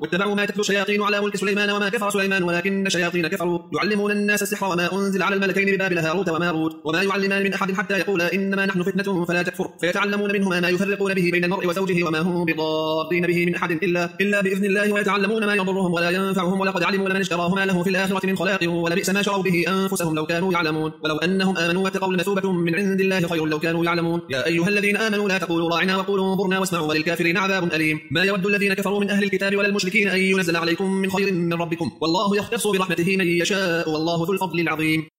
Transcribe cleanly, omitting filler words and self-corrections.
واتبعوا ما تتلو الشياطين على ملك سليمان وما كفر سليمان ولكن الشياطين كفروا يعلمون الناس السحر وما أنزل على الملكين ببابل هاروت وماروت وما يعلمان من أحد حتى يقولا إنما نحن فتنة فلا تكفر فيتعلمون منهما ما يفرقون به بين المرء وزوجه وما هم بضارين به من أحد إلا بإذن الله ويتعلمون ما يضرهم ولا ينفعهم ولقد علموا لمن اشتراه ما له في الآخرة من خلاق ولبئس ما شروا به أنفسهم لو كانوا يعلمون ولو أنهم آمنوا واتقوا لمثوبة من عند الله خير لو كانوا يعلمون يا أيها الذين آمنوا لا تقولوا راعنا وقولوا انظرنا واسمعوا وللكافرين عذاب أليم ما يود الذين كفروا من أهل الكتاب ولا المشركين أن ينزل عليكم من خير من ربكم والله يختص برحمته من يشاء والله ذو الفضل العظيم